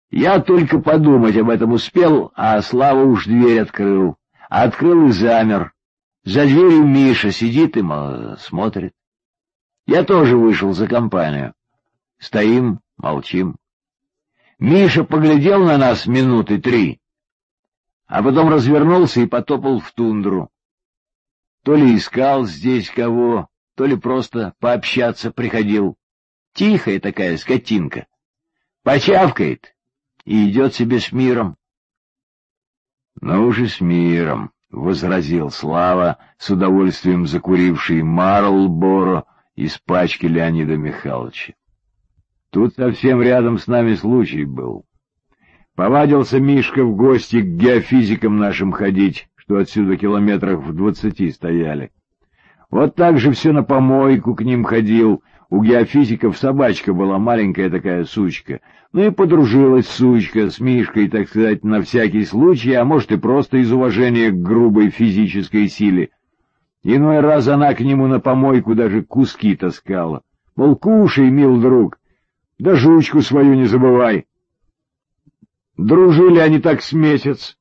Я только подумать об этом успел, а Слава уж дверь открыл. Открыл и замер. За дверью Миша сидит и смотрит. Я тоже вышел за компанию. Стоим, молчим. Миша поглядел на нас минуты 3, а потом развернулся и потопал в тундру. То ли искал здесь кого, то ли просто пообщаться приходил. Тихая такая скотинка. Почавкает и идет себе с миром. — Ну уж и с миром, — возразил Слава, с удовольствием закуривший Марлборо из пачки Леонида Михайловича. Тут совсем рядом с нами случай был. Повадился Мишка в гости к геофизикам нашим ходить, что отсюда километрах в 20 стояли. Вот так же все на помойку к ним ходил. У геофизиков собачка была, маленькая такая сучка. Ну и подружилась сучка с Мишкой, так сказать, на всякий случай, а может и просто из уважения к грубой физической силе. Иной раз она к нему на помойку даже куски таскала. Мол, кушай, мил друг, да жучку свою не забывай. Дружили они так с месяц.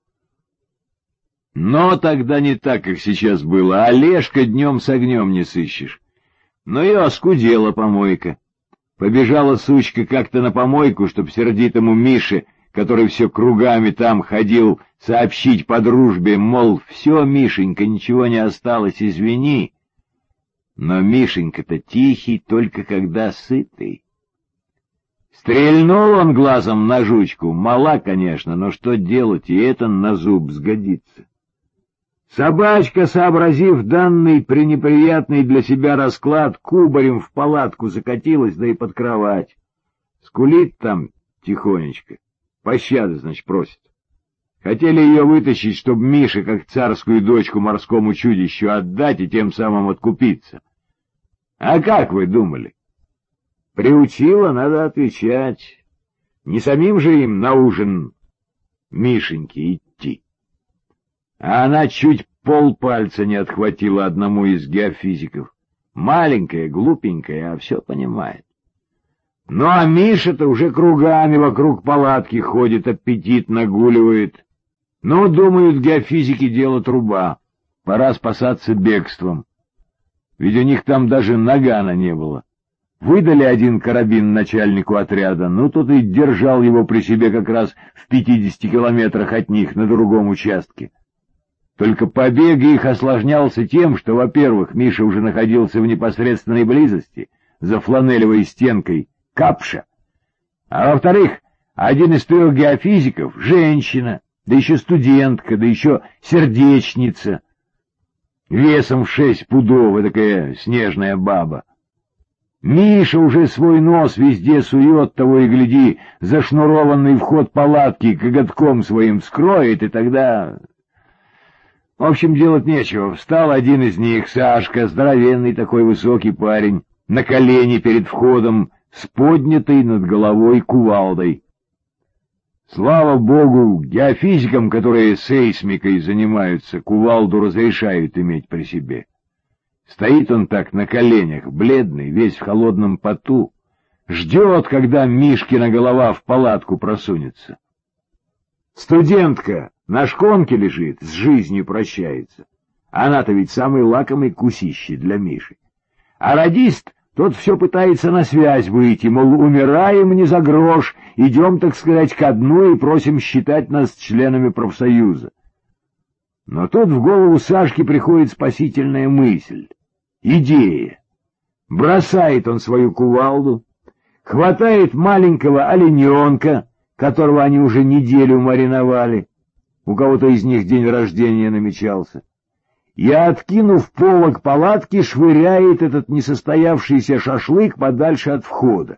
Но тогда не так, как сейчас было. Олежка днем с огнем не сыщешь. Но и оскудела помойка. Побежала сучка как-то на помойку, чтоб сердитому Мише, который все кругами там ходил, сообщить по дружбе, мол, все, Мишенька, ничего не осталось, извини. Но Мишенька-то тихий, только когда сытый. Стрельнул он глазом на жучку, мала, конечно, но что делать, и это на зуб сгодится. Собачка, сообразив данный пренеприятный для себя расклад, кубарем в палатку закатилась, да и под кровать. Скулит там тихонечко, пощады, значит, просит. Хотели ее вытащить, чтобы Мише, как царскую дочку морскому чудищу, отдать и тем самым откупиться. А как вы думали? Приучила, надо отвечать. Не самим же им на ужин Мишеньке идти. А она чуть полпальца не отхватила одному из геофизиков. Маленькая, глупенькая, а все понимает. Ну а Миша-то уже кругами вокруг палатки ходит, аппетит нагуливает. Ну, думают геофизики, дело труба. Пора спасаться бегством. Ведь у них там даже нагана не было. Выдали один карабин начальнику отряда, ну тот и держал его при себе как раз в 50 километрах от них на другом участке. Только побег их осложнялся тем, что, во-первых, Миша уже находился в непосредственной близости, за фланелевой стенкой Капша, а во-вторых, один из 3 геофизиков — женщина, да еще студентка, да еще сердечница, весом в 6 пудов, такая снежная баба. Миша уже свой нос везде сует, того и гляди, зашнурованный вход палатки коготком своим вскроет, и тогда... В общем, делать нечего. Встал один из них, Сашка, здоровенный такой высокий парень, на колени перед входом, с поднятой над головой кувалдой. Слава богу, геофизикам, которые сейсмикой занимаются, кувалду разрешают иметь при себе. Стоит он так на коленях, бледный, весь в холодном поту, ждет, когда Мишкина голова в палатку просунется. Студентка на шконке лежит, с жизнью прощается. Она-то ведь самый лакомый кусище для Миши. А радист, тот все пытается на связь выйти, мол, умираем не за грош, идем, так сказать, ко дну и просим считать нас членами профсоюза. Но тут в голову Сашке приходит спасительная мысль, идея. Бросает он свою кувалду, хватает маленького олененка, которого они уже неделю мариновали, у кого-то из них день рождения намечался, и, откинув полог палатки, швыряет этот несостоявшийся шашлык подальше от входа.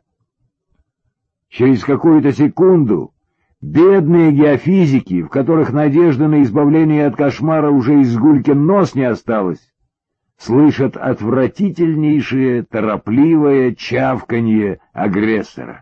Через какую-то секунду бедные геофизики, в которых надежда на избавление от кошмара уже из Гулькин нос не осталось, слышат отвратительнейшее, торопливое чавканье агрессора.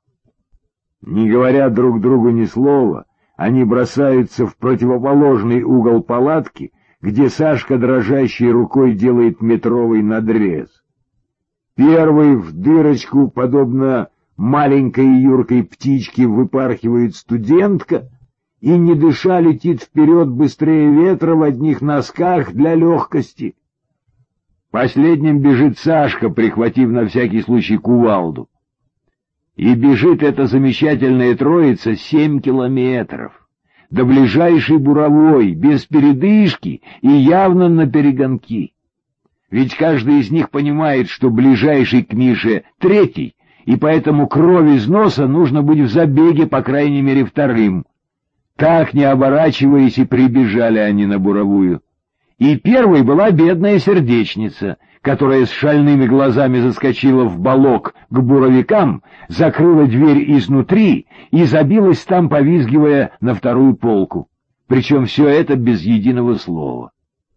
Не говоря друг другу ни слова, они бросаются в противоположный угол палатки, где Сашка дрожащей рукой делает метровый надрез. Первый в дырочку, подобно маленькой юркой птички выпархивает студентка и, не дыша, летит вперед быстрее ветра в одних носках для легкости. Последним бежит Сашка, прихватив на всякий случай кувалду. И бежит эта замечательная троица 7 километров, до ближайшей буровой, без передышки и явно наперегонки. Ведь каждый из них понимает, что ближайший к Мише третий, и поэтому кровь из носа нужно быть в забеге, по крайней мере, вторым. Так, не оборачиваясь, и прибежали они на буровую. И первой была бедная сердечница, которая с шальными глазами заскочила в балок к буровикам, закрыла дверь изнутри и забилась там, повизгивая, на вторую полку. Причем все это без единого слова.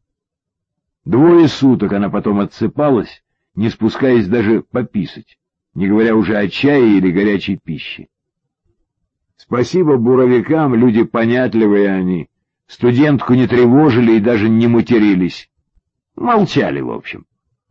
2 суток она потом отсыпалась, не спускаясь даже пописать, не говоря уже о чае или горячей пище. Спасибо буровикам, люди понятливые они, студентку не тревожили и даже не матерились. Молчали, в общем.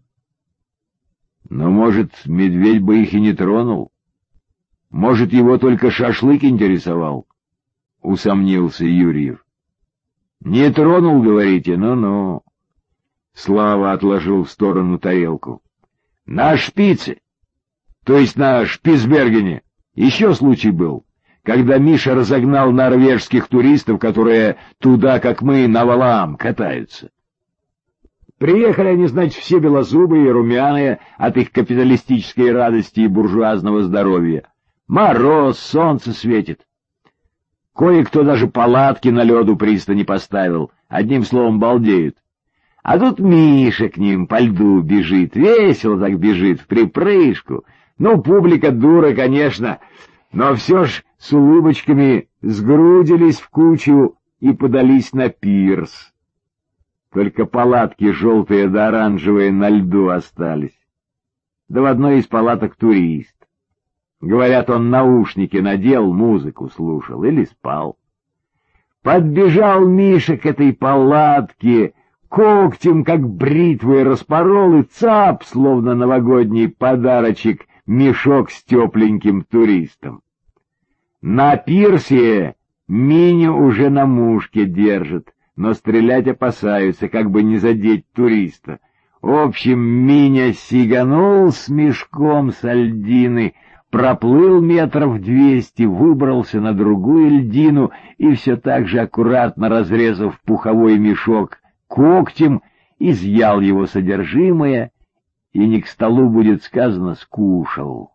Но, может, медведь бы их и не тронул? Может, его только шашлык интересовал? — усомнился Юрьев. — Не тронул, говорите? Ну-ну. Слава отложил в сторону тарелку. — На Шпице, то есть на Шпицбергене, еще случай был, когда Миша разогнал норвежских туристов, которые туда, как мы, на Валаам катаются. Приехали они, значит, все белозубые и румяные от их капиталистической радости и буржуазного здоровья. Мороз, солнце светит. Кое-кто даже палатки на лёду пристани поставил, одним словом, балдеют. А тут Миша к ним по льду бежит, весело так бежит, в припрыжку. Ну, публика дура, конечно, но все ж с улыбочками сгрудились в кучу и подались на пирс. Только палатки желтые да оранжевые на льду остались. Да в одной из палаток турист. Говорят, он наушники надел, музыку слушал или спал. Подбежал Миша к этой палатке, когтем, как бритвой, распорол и цап, словно новогодний подарочек, мешок с тепленьким туристом. На пирсе Миню уже на мушке держит, но стрелять опасаются, как бы не задеть туриста. В общем, Миня сиганул с мешком с льдины, проплыл 200 метров, выбрался на другую льдину и все так же, аккуратно разрезав пуховой мешок когтем, изъял его содержимое и, не к столу будет сказано, скушал.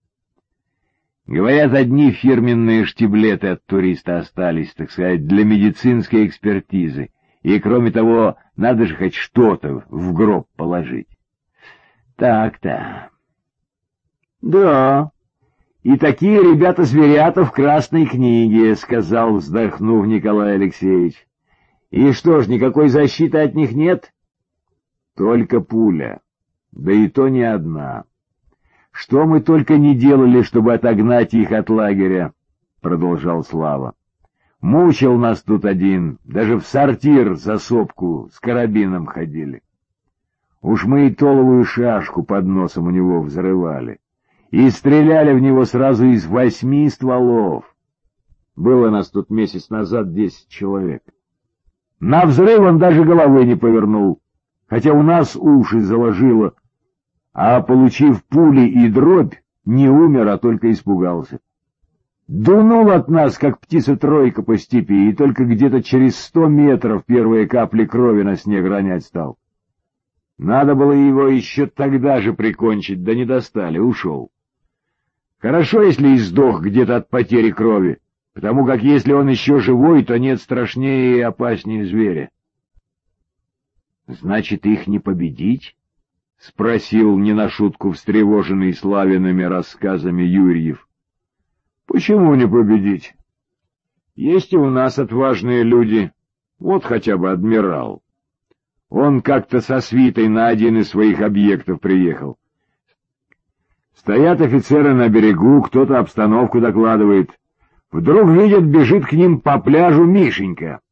Говорят, одни фирменные штиблеты от туриста остались, так сказать, для медицинской экспертизы. И, кроме того, надо же хоть что-то в гроб положить. Так-то. Да, и такие ребята-зверята в Красной книге, — сказал, вздохнув, Николай Алексеевич. И что ж, никакой защиты от них нет? Только пуля, да и то не одна. Что мы только не делали, чтобы отогнать их от лагеря, — продолжал Слава. Мучил нас тут один, даже в сортир за сопку с карабином ходили. Уж мы и толовую шашку под носом у него взрывали, и стреляли в него сразу из 8 стволов. Было нас тут месяц назад 10 человек. На взрыв он даже головы не повернул, хотя у нас уши заложило, а, получив пули и дробь, не умер, а только испугался. Дунул от нас, как птица-тройка по степи, и только где-то через 100 метров первые капли крови на снег ронять стал. Надо было его еще тогда же прикончить, да не достали, ушел. Хорошо, если и сдох где-то от потери крови, потому как если он еще живой, то нет страшнее и опаснее зверя. — Значит, их не победить? — спросил не на шутку встревоженный Славиными рассказами Юрьев. — Почему не победить? Есть и у нас отважные люди, вот хотя бы адмирал. Он как-то со свитой на один из своих объектов приехал. Стоят офицеры на берегу, кто-то обстановку докладывает. Вдруг видят, бежит к ним по пляжу Мишенька.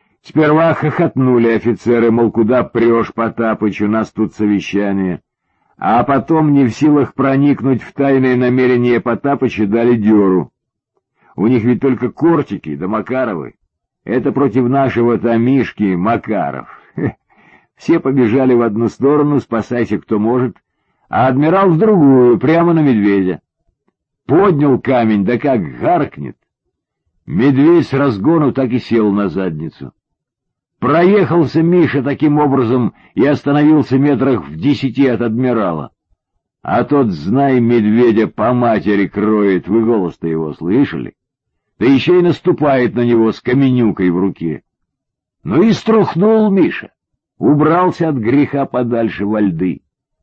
Сперва хохотнули офицеры, мол, куда прешь, Потапыч, у нас тут совещание. А потом, не в силах проникнуть в тайное намерение Потапыча, дали дёру. У них ведь только Кортики да Макаровы. Это против нашего-то Мишки Макаров. Все побежали в одну сторону, спасайся кто может, а адмирал в другую, прямо на медведя. Поднял камень, да как гаркнет. Медведь с разгону так и сел на задницу. Проехался Миша таким образом и остановился метрах в 10 от адмирала. А тот, знай, медведя по матери кроет, вы голос-то его слышали? Да еще и наступает на него с каменюкой в руке. Ну и струхнул Миша, убрался от греха подальше во льды.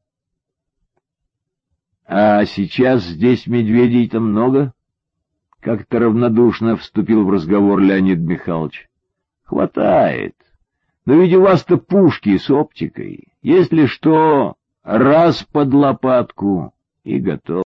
А сейчас здесь медведей-то много? Как-то равнодушно вступил в разговор Леонид Михайлович. Хватает. Но ведь у вас-то пушки с оптикой. Если что, раз под лопатку и готов.